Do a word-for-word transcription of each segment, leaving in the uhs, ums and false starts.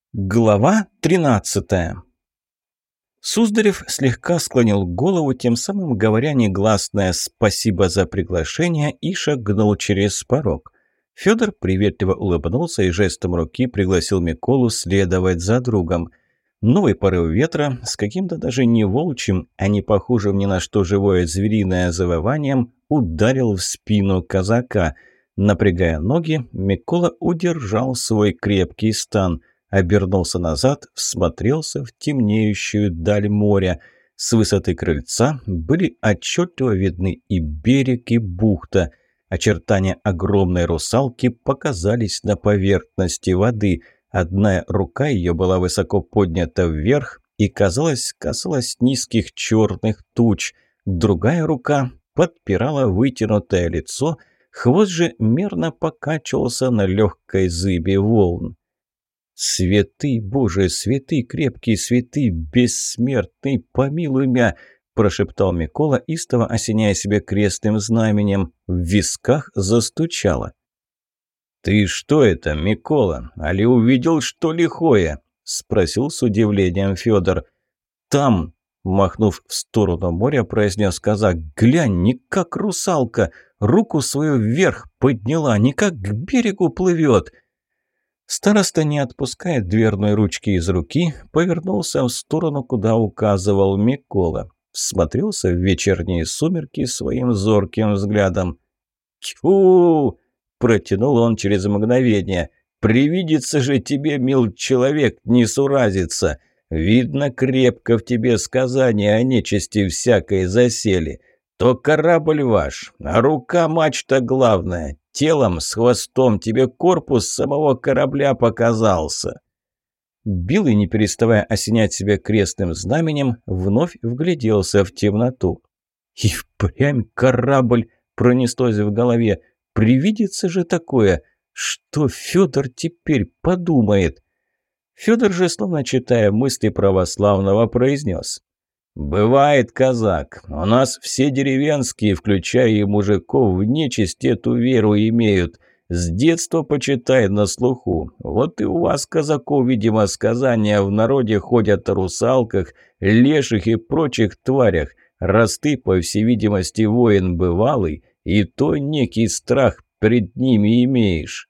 Глава тринадцатая. Суздарев слегка склонил голову, тем самым говоря негласное «спасибо за приглашение» и шагнул через порог. Федор приветливо улыбнулся и жестом руки пригласил Миколу следовать за другом. Новый порыв ветра с каким-то даже не волчьим, а не похожим ни на что живое звериное завыванием ударил в спину казака. Напрягая ноги, Микола удержал свой крепкий стан – обернулся назад, всмотрелся в темнеющую даль моря. С высоты крыльца были отчетливо видны и берег, и бухта. Очертания огромной русалки показались на поверхности воды. Одна рука ее была высоко поднята вверх и, казалось, касалась низких черных туч. Другая рука подпирала вытянутое лицо, хвост же мерно покачивался на легкой зыбе волн. «Святый Боже, святый крепкий, святый бессмертный, помилуй мя!» – прошептал Микола, истово осеняя себя крестным знаменем. В висках застучало. «Ты что это, Микола? Али увидел, что лихое?» – спросил с удивлением Федор. «Там!» – махнув в сторону моря, произнес казак. «Глянь, не как русалка! Руку свою вверх подняла, не как к берегу плывет!» Староста, не отпуская дверной ручки из руки, повернулся в сторону, куда указывал Микола. Всмотрелся в вечерние сумерки своим зорким взглядом. «Тьфу!» – протянул он через мгновение. «Привидится же тебе, мил человек, не суразится! Видно, крепко в тебе сказания о нечисти всякой засели. То корабль ваш, а рука мачта главная. Телом с хвостом тебе корпус самого корабля показался». Билый, не переставая осенять себя крестным знаменем, вновь вгляделся в темноту. «И впрямь корабль!» – пронеслось в голове. «Привидится же такое! Что Федор теперь подумает?» Федор же, словно читая мысли православного, произнес: «Бывает, казак, у нас все деревенские, включая и мужиков, в нечисть эту веру имеют. С детства, почитай, на слуху. Вот и у вас, казаков, видимо, сказания в народе ходят о русалках, леших и прочих тварях. Раз ты, по всей видимости, воин бывалый, и то некий страх пред ними имеешь».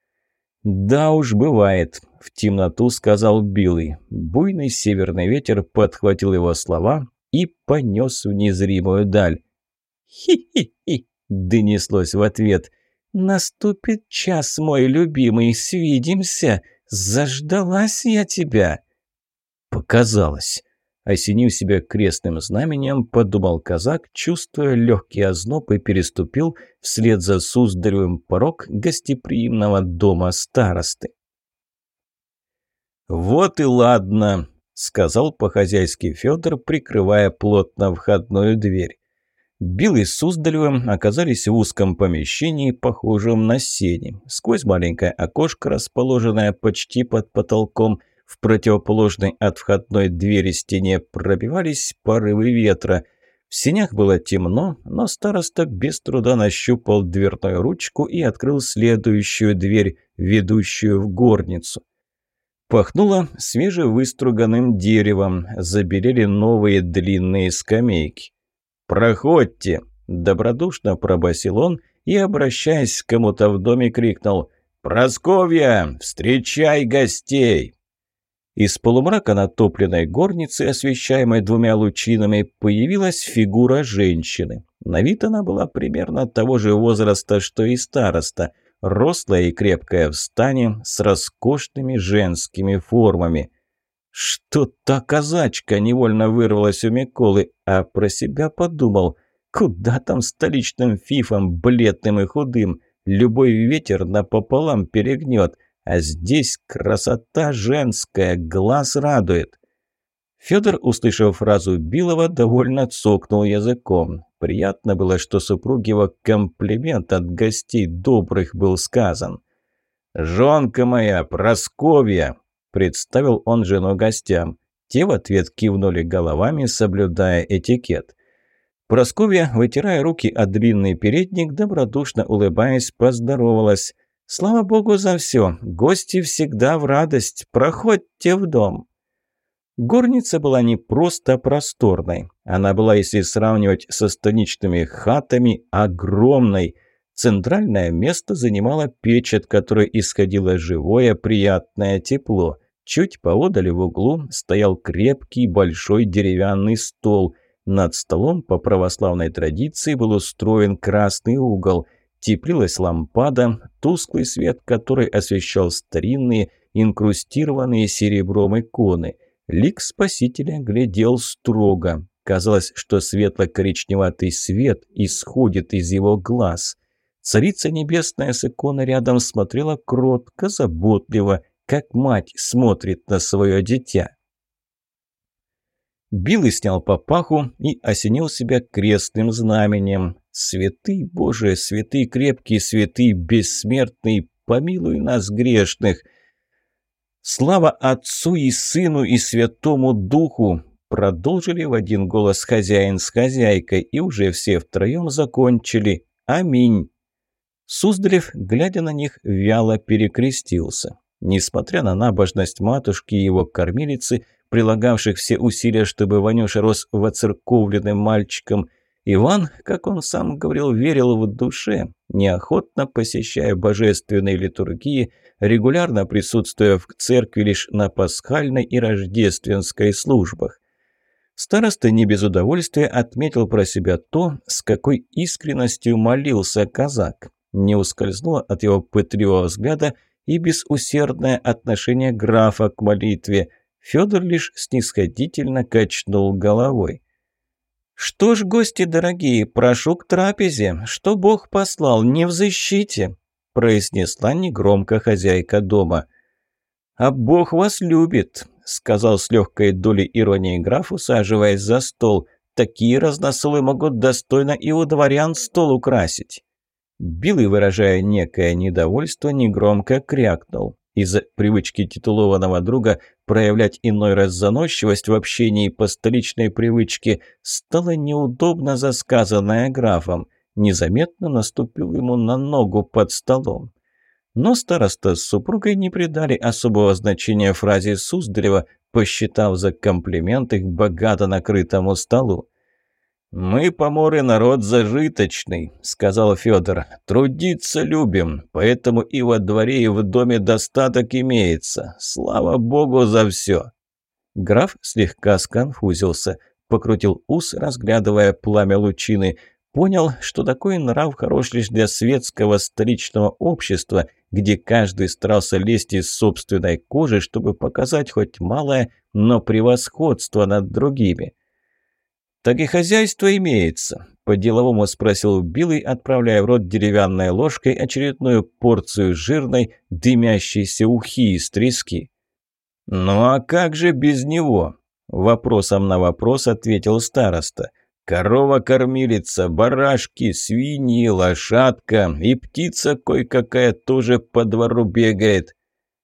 «Да уж, бывает», — в темноту сказал Билый. Буйный северный ветер подхватил его слова и понес в незримую даль. «Хи-хи-хи!» — донеслось в ответ. «Наступит час, мой любимый, свидимся. Заждалась я тебя!» «Показалось!» Осенив себя крестным знаменем, подумал казак, чувствуя легкий озноб, и переступил вслед за Суздаревым порог гостеприимного дома старосты. «Вот и ладно», — сказал по-хозяйски Федор, прикрывая плотно входную дверь. Билый с Суздаревым оказались в узком помещении, похожем на сени. Сквозь маленькое окошко, расположенное почти под потолком, в противоположной от входной двери стене пробивались порывы ветра. В сенях было темно, но староста без труда нащупал дверную ручку и открыл следующую дверь, ведущую в горницу. Пахнуло свежевыструганным деревом, забелели новые длинные скамейки. «Проходьте!» – добродушно пробасил он и, обращаясь к кому-то в доме, крикнул: «Просковья, встречай гостей!» Из полумрака натопленной горницы, освещаемой двумя лучинами, появилась фигура женщины. На вид она была примерно того же возраста, что и староста, рослая и крепкая в стане, с роскошными женскими формами. «Что та казачка?» – невольно вырвалась у Миколы, а про себя подумал: куда там столичным фифам, бледным и худым? Любой ветер напополам перегнет. А здесь красота женская, глаз радует. Федор, услышав фразу Билова, довольно цокнул языком. Приятно было, что супруге его комплимент от гостей добрых был сказан. «Жонка моя, Просковья!» – представил он жену гостям. Те в ответ кивнули головами, соблюдая этикет. Просковья, вытирая руки о длинный передник, добродушно улыбаясь, поздоровалась. «Слава богу за все. Гости всегда в радость. Проходьте в дом». Горница была не просто просторной. Она была, если сравнивать со станичными хатами, огромной. Центральное место занимала печь, от которой исходило живое, приятное тепло. Чуть поодаль в углу стоял крепкий большой деревянный стол. Над столом по православной традиции был устроен красный угол. Теплилась лампада, тусклый свет которой освещал старинные, инкрустированные серебром иконы. Лик Спасителя глядел строго. Казалось, что светло-коричневатый свет исходит из его глаз. Царица Небесная с иконой рядом смотрела кротко, заботливо, как мать смотрит на свое дитя. Билый снял папаху и осенил себя крестным знаменем. «Святый, Боже, святый крепкий, святый бессмертный, помилуй нас грешных!» «Слава Отцу и Сыну и Святому Духу!» Продолжили в один голос хозяин с хозяйкой, и уже все втроем закончили «Аминь». Суздалев, глядя на них, вяло перекрестился. Несмотря на набожность матушки и его кормилицы, прилагавших все усилия, чтобы Ванюша рос воцерковленным мальчиком, Иван, как он сам говорил, верил в душе, неохотно посещая божественные литургии, регулярно присутствуя в церкви лишь на пасхальной и рождественской службах. Староста не без удовольствия отметил про себя то, с какой искренностью молился казак. Не ускользнуло от его пытливого взгляда и безусердное отношение графа к молитве. Федор лишь снисходительно качнул головой. «Что ж, гости дорогие, прошу к трапезе, что Бог послал, не взыщите», произнесла негромко хозяйка дома. «А Бог вас любит», — сказал с легкой долей иронии граф, усаживаясь за стол. «Такие разносолы могут достойно и у дворян стол украсить». Билый, выражая некое недовольство, негромко крякнул. Из-за привычки титулованного друга проявлять иной раз заносчивость в общении по столичной привычке стало неудобно за сказанное графом. Незаметно наступил ему на ногу под столом. Но староста с супругой не придали особого значения фразе Суздарева, посчитав за комплименты к богато накрытому столу. «Мы, поморы, народ зажиточный», — сказал Федор. «Трудиться любим, поэтому и во дворе, и в доме достаток имеется. Слава Богу за все». Граф слегка сконфузился, покрутил ус, разглядывая пламя лучины. Понял, что такой нрав хорош лишь для светского столичного общества, где каждый старался лезть из собственной кожи, чтобы показать хоть малое, но превосходство над другими. «Так и хозяйство имеется», — по-деловому спросил Билый, отправляя в рот деревянной ложкой очередную порцию жирной, дымящейся ухи из трески. «Ну а как же без него?» — вопросом на вопрос ответил староста. «Корова-кормилица, барашки, свиньи, лошадка и птица кое-какая тоже по двору бегает».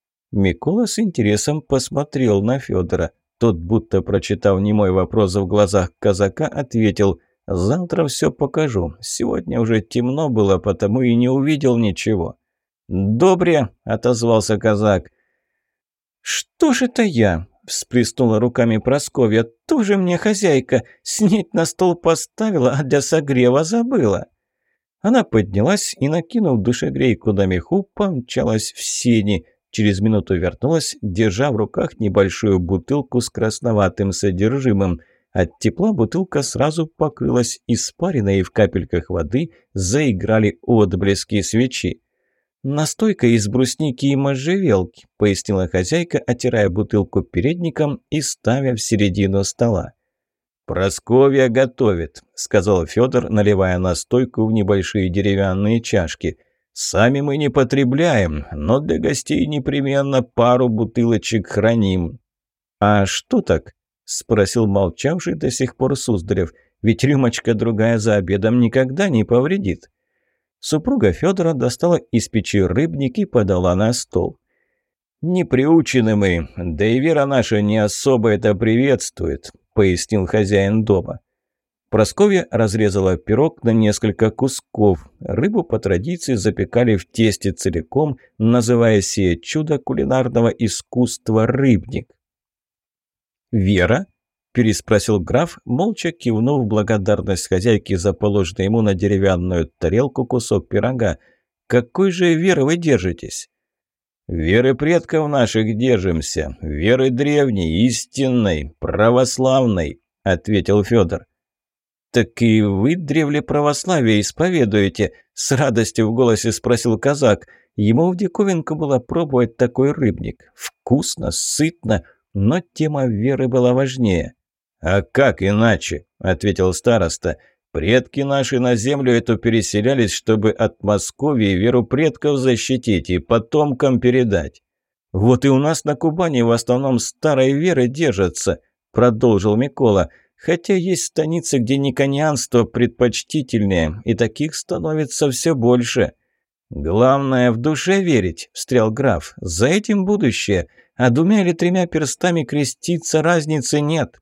Микола с интересом посмотрел на Федора. Тот, будто прочитав немой вопрос в глазах казака, ответил: «Завтра все покажу. Сегодня уже темно было, потому и не увидел ничего». «Добре», — отозвался казак. «Что ж это я?» — всплеснула руками Прасковья. «Тоже мне хозяйка. Снеть на стол поставила, а для согрева забыла». Она поднялась и, накинув душегрейку на меху, помчалась в сени. Через минуту вернулась, держа в руках небольшую бутылку с красноватым содержимым. От тепла бутылка сразу покрылась испариной, и в капельках воды заиграли отблески свечи. «Настойка из брусники и можжевелки», — пояснила хозяйка, оттирая бутылку передником и ставя в середину стола. «Прасковья готовит», — сказал Федор, наливая настойку в небольшие деревянные чашки. «Сами мы не потребляем, но для гостей непременно пару бутылочек храним». «А что так?» — спросил молчавший до сих пор Суздарев. «Ведь рюмочка другая за обедом никогда не повредит». Супруга Федора достала из печи рыбник и подала на стол. «Не приучены мы, да и вера наша не особо это приветствует», — пояснил хозяин дома. Прасковья разрезала пирог на несколько кусков. Рыбу по традиции запекали в тесте целиком, называя сие чудо кулинарного искусства рыбник. «Вера?» – переспросил граф, молча кивнув благодарность хозяйки за положенный ему на деревянную тарелку кусок пирога. «Какой же веры вы держитесь?» «Веры предков наших держимся, веры древней, истинной, православной», – ответил Федор. «Так и вы древле православие исповедуете?» – с радостью в голосе спросил казак. Ему в диковинку было пробовать такой рыбник. Вкусно, сытно, но тема веры была важнее. «А как иначе?» – ответил староста. «Предки наши на землю эту переселялись, чтобы от Московии веру предков защитить и потомкам передать». «Вот и у нас на Кубани в основном старой веры держатся», – продолжил Микола. «Хотя есть станицы, где никонианство предпочтительнее, и таких становится все больше». «Главное, в душе верить», – встрял граф. «За этим будущее, а двумя или тремя перстами креститься разницы нет».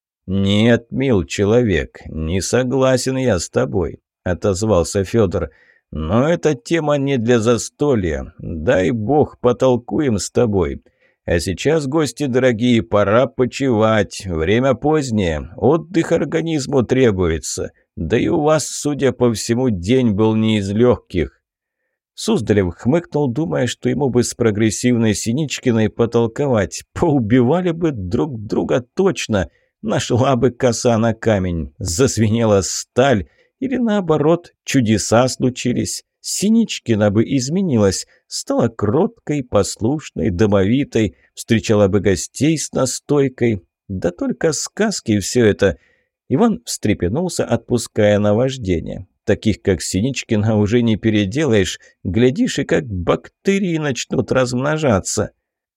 «Нет, мил человек, не согласен я с тобой», – отозвался Федор. «Но эта тема не для застолья. Дай бог, потолкуем с тобой. А сейчас, гости дорогие, пора почивать. Время позднее, отдых организму требуется. Да и у вас, судя по всему, день был не из легких». Суздалев хмыкнул, думая, что ему бы с прогрессивной Синичкиной потолковать. Поубивали бы друг друга точно. Нашла бы коса на камень, зазвенела сталь, или наоборот, чудеса случились. Синичкина бы изменилась, стала кроткой, послушной, домовитой, встречала бы гостей с настойкой. Да только сказки все это. Иван встрепенулся, отпуская наваждение. Таких, как Синичкина, уже не переделаешь. Глядишь, и как бактерии начнут размножаться.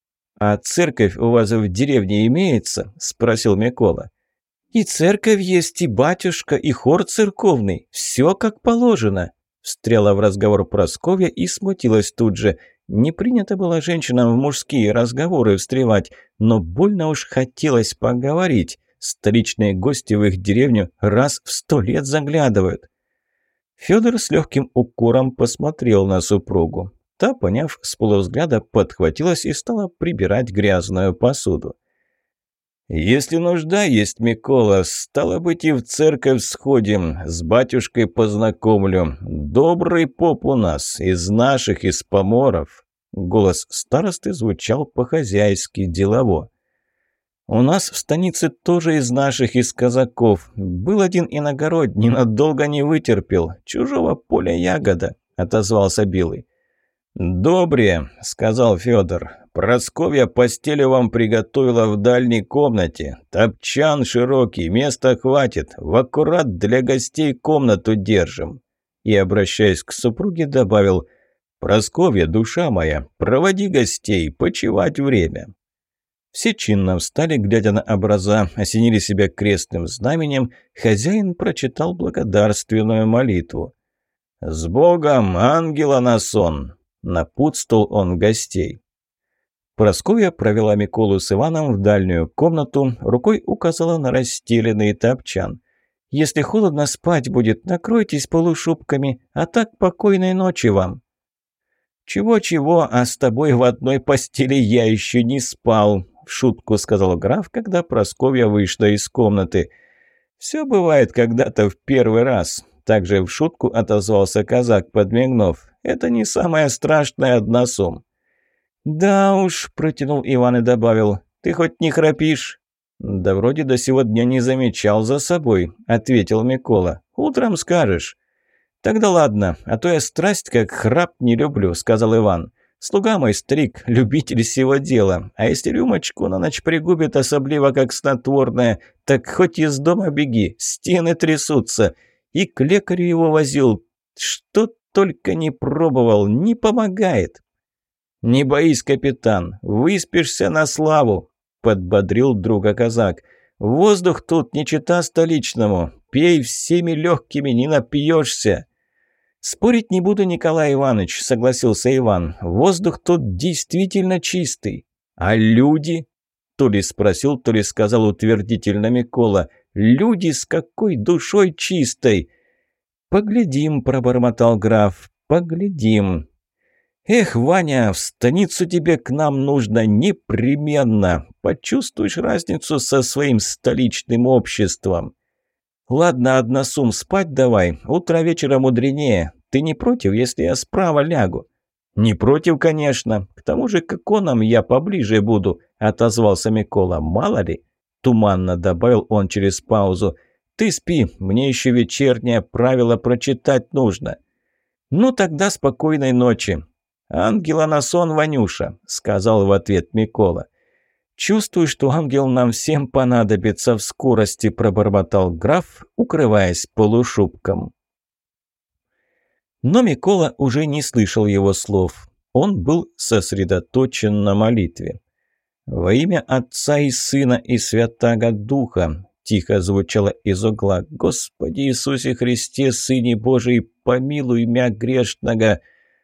«А церковь у вас в деревне имеется?» – спросил Микола. «И церковь есть, и батюшка, и хор церковный. Все как положено», – встряла в разговор Прасковья и смутилась тут же. Не принято было женщинам в мужские разговоры встревать, но больно уж хотелось поговорить. Столичные гости в их деревню раз в сто лет заглядывают. Федор с легким укором посмотрел на супругу. Та, поняв с полувзгляда, подхватилась и стала прибирать грязную посуду. «Если нужда есть, Микола, стало быть, и в церковь сходим, с батюшкой познакомлю. Добрый поп у нас, из наших, из поморов». Голос старосты звучал по-хозяйски, делово. «У нас в станице тоже из наших, из казаков. Был один иногородний, но долго не вытерпел. Чужого поля ягода», — отозвался Билый. «Добре», — сказал Федор. «Прасковья постелю вам приготовила в дальней комнате. Топчан широкий, места хватит. В аккурат для гостей комнату держим». И, обращаясь к супруге, добавил: «Прасковья, душа моя, проводи гостей, почивать время». Все чинно встали, глядя на образа, осенили себя крестным знаменем. Хозяин прочитал благодарственную молитву. «С Богом, ангела на сон!» Напутствовал он гостей. Прасковья провела Миколу с Иваном в дальнюю комнату, рукой указала на расстеленный топчан. «Если холодно, спать будет, накройтесь полушубками, а так покойной ночи вам». «Чего-чего, а с тобой в одной постели я еще не спал», — в шутку сказал граф, когда Прасковья вышла из комнаты. «Все бывает когда-то в первый раз», — также в шутку отозвался казак, подмигнув. «Это не самое страшное, односум». «Да уж», — протянул Иван и добавил, — «ты хоть не храпишь?» «Да вроде до сего дня не замечал за собой», — ответил Микола. «Утром скажешь». «Тогда ладно, а то я страсть как храп не люблю», — сказал Иван. «Слуга мой старик, любитель сего дела, а если рюмочку на ночь пригубит, особливо как снотворное, так хоть из дома беги, стены трясутся. И к лекарю его возил, что только не пробовал, не помогает». «Не боись, капитан, выспишься на славу», — подбодрил друга казак. «Воздух тут не чета столичному, пей всеми легкими, не напьешься». «Спорить не буду, Николай Иванович», — согласился Иван. «Воздух тут действительно чистый». «А люди?» — то ли спросил, то ли сказал утвердительно Микола. Люди с какой душой чистой!» «Поглядим», — пробормотал граф, — «поглядим». «Эх, Ваня, в станицу тебе к нам нужно непременно. Почувствуешь разницу со своим столичным обществом». «Ладно, односум, спать давай. Утро вечера мудренее. Ты не против, если я справа лягу?» «Не против, конечно. К тому же к иконам я поближе буду», — отозвался Микола. «Мало ли», — туманно добавил он через паузу. «Ты спи, мне еще вечернее правило прочитать нужно». «Ну тогда спокойной ночи». «Ангела на сон, Ванюша», — сказал в ответ Микола. «Чувствую, что ангел нам всем понадобится в скорости», — пробормотал граф, укрываясь полушубком. Но Микола уже не слышал его слов. Он был сосредоточен на молитве. «Во имя Отца и Сына и Святаго Духа», — тихо звучало из угла. «Господи Иисусе Христе, Сыне Божий, помилуй мя грешного».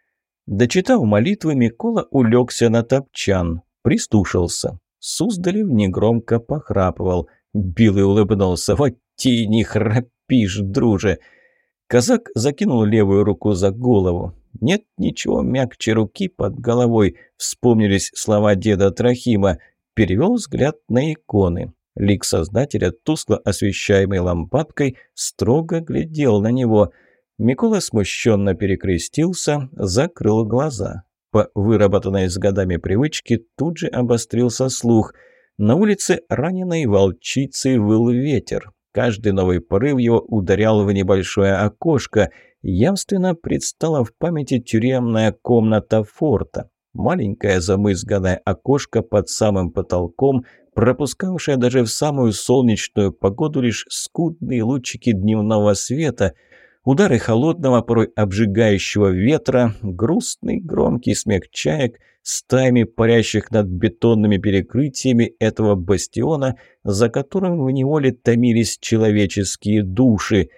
Дочитав молитвы, Микола улегся на топчан, прислушался. Суздалев негромко похрапывал. Билый улыбнулся. «Вот ти не храпишь, друже!» Казак закинул левую руку за голову. Нет ничего мягче руки под головой. Вспомнились слова деда Трохима. Перевел взгляд на иконы. Лик Создателя, тускло освещаемый лампадкой, строго глядел на него. Микола смущенно перекрестился, закрыл глаза. По выработанной с годами привычке тут же обострился слух. На улице раненой волчицей выл ветер. Каждый новый порыв его ударял в небольшое окошко. Явственно предстала в памяти тюремная комната форта. Маленькое замызганное окошко под самым потолком, пропускавшее даже в самую солнечную погоду лишь скудные лучики дневного света. Удары холодного, порой обжигающего ветра, грустный громкий смех чаек, стаями парящих над бетонными перекрытиями этого бастиона, за которым в неволе томились человеческие души.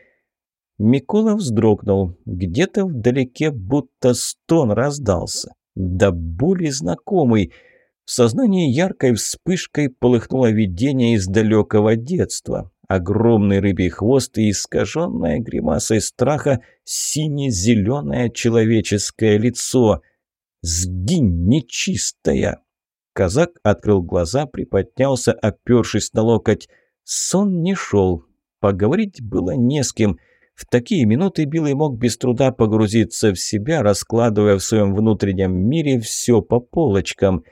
Микола вздрогнул. Где-то вдалеке будто стон раздался. Да боли знакомый. В сознании яркой вспышкой полыхнуло видение из далекого детства. Огромный рыбий хвост и искаженное гримасой страха сине-зеленое человеческое лицо. «Сгинь, нечистая!» Казак открыл глаза, приподнялся, опершись на локоть. Сон не шел. Поговорить было не с кем. В такие минуты Билый мог без труда погрузиться в себя, раскладывая в своем внутреннем мире все по полочкам.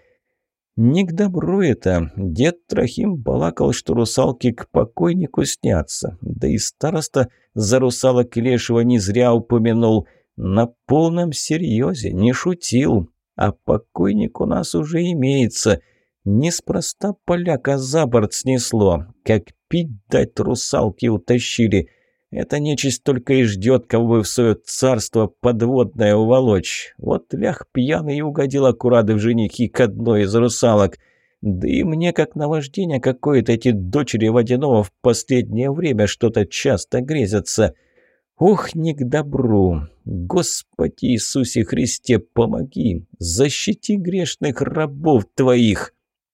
Не к добру это. Дед Трохим балакал, что русалки к покойнику снятся. Да и староста за русалок Лешего не зря упомянул. На полном серьезе, не шутил. А покойник у нас уже имеется. Неспроста поляка за борт снесло. Как пить дать русалки утащили. Эта нечисть только и ждет, кого бы в свое царство подводное уволочь. Вот лях пьяный и угодил аккурат в женихи к одной из русалок. Да и мне, как наваждение какое-то, эти дочери водяного в последнее время что-то часто грезятся. Ох, не к добру. Господи Иисусе Христе, помоги, защити грешных рабов твоих.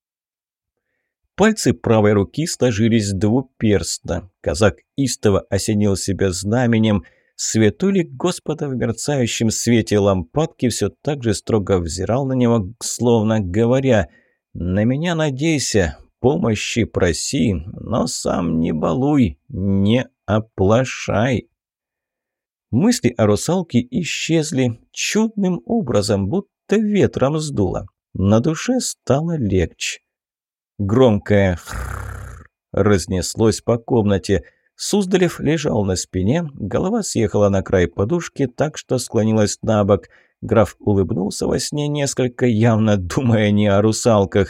Пальцы правой руки сложились двуперстно. Казак истово осенил себя знаменем. Святой лик Господа в мерцающем свете лампадки все так же строго взирал на него, словно говоря: «На меня надейся, помощи проси, но сам не балуй, не оплошай». Мысли о русалке исчезли чудным образом, будто ветром сдуло. На душе стало легче. Громкое «хрррр» разнеслось по комнате. Суздалев лежал на спине, голова съехала на край подушки, так что склонилась на бок. Граф улыбнулся во сне несколько, явно думая не о русалках.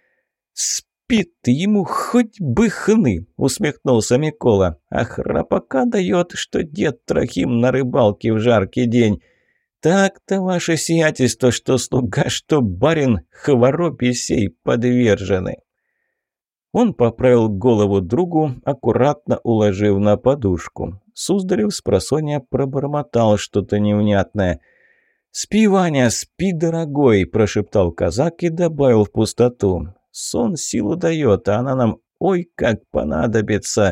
«Спит ему хоть бы хны!» — усмехнулся Микола. «А храпака дает, что дед Трохим на рыбалке в жаркий день. Так-то ваше сиятельство, что слуга, что барин, хворобе сей подвержены». Он поправил голову другу, аккуратно уложив на подушку. Суздалев спросонья пробормотал что-то невнятное. «Спи, Ваня, спи, дорогой!» – прошептал казак и добавил в пустоту. «Сон силу дает, а она нам ой как понадобится.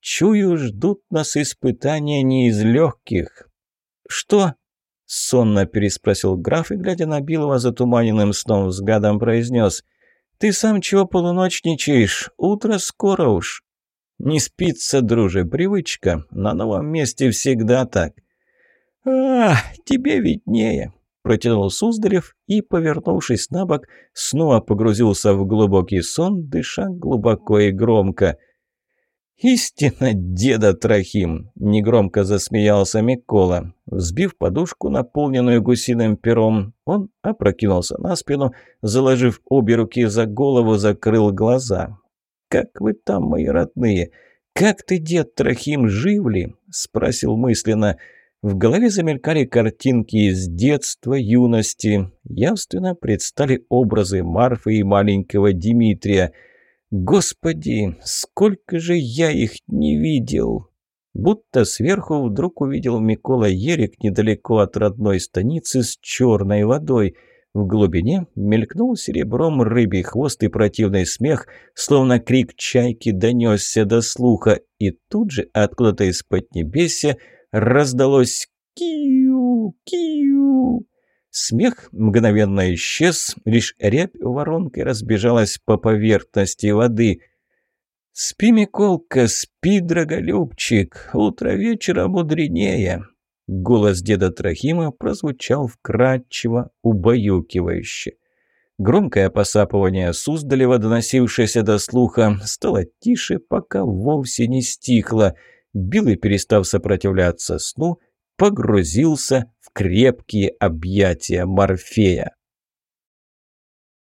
Чую, ждут нас испытания не из легких». «Что?» — сонно переспросил граф и, глядя на Билова затуманенным сном взглядом, произнес: «Ты сам чего полуночничаешь? Утро скоро уж». «Не спится, друже, привычка. На новом месте всегда так». «А, тебе виднее», — протянул Суздалев и, повернувшись на бок, снова погрузился в глубокий сон, дыша глубоко и громко. «Истинно, деда Трохим!» – негромко засмеялся Микола. Взбив подушку, наполненную гусиным пером, он опрокинулся на спину, заложив обе руки за голову, закрыл глаза. «Как вы там, мои родные? Как ты, дед Трохим, жив ли?» – спросил мысленно. В голове замелькали картинки из детства, юности. Явственно предстали образы Марфы и маленького Дмитрия. «Господи, сколько же я их не видел!» Будто сверху вдруг увидел Микола Ерик недалеко от родной станицы с черной водой. В глубине мелькнул серебром рыбий хвост и противный смех, словно крик чайки донесся до слуха, и тут же откуда-то из поднебесья раздалось «Киу! Киу!». Смех мгновенно исчез, лишь рябь воронкой разбежалась по поверхности воды. «Спи, Миколка, спи, драголюбчик, утро вечера мудренее!» Голос деда Трохима прозвучал вкрадчиво, убаюкивающе. Громкое посапывание Суздалева, доносившееся до слуха, стало тише, пока вовсе не стихло. Билый, перестав сопротивляться сну, погрузился в крепкие объятия Морфея.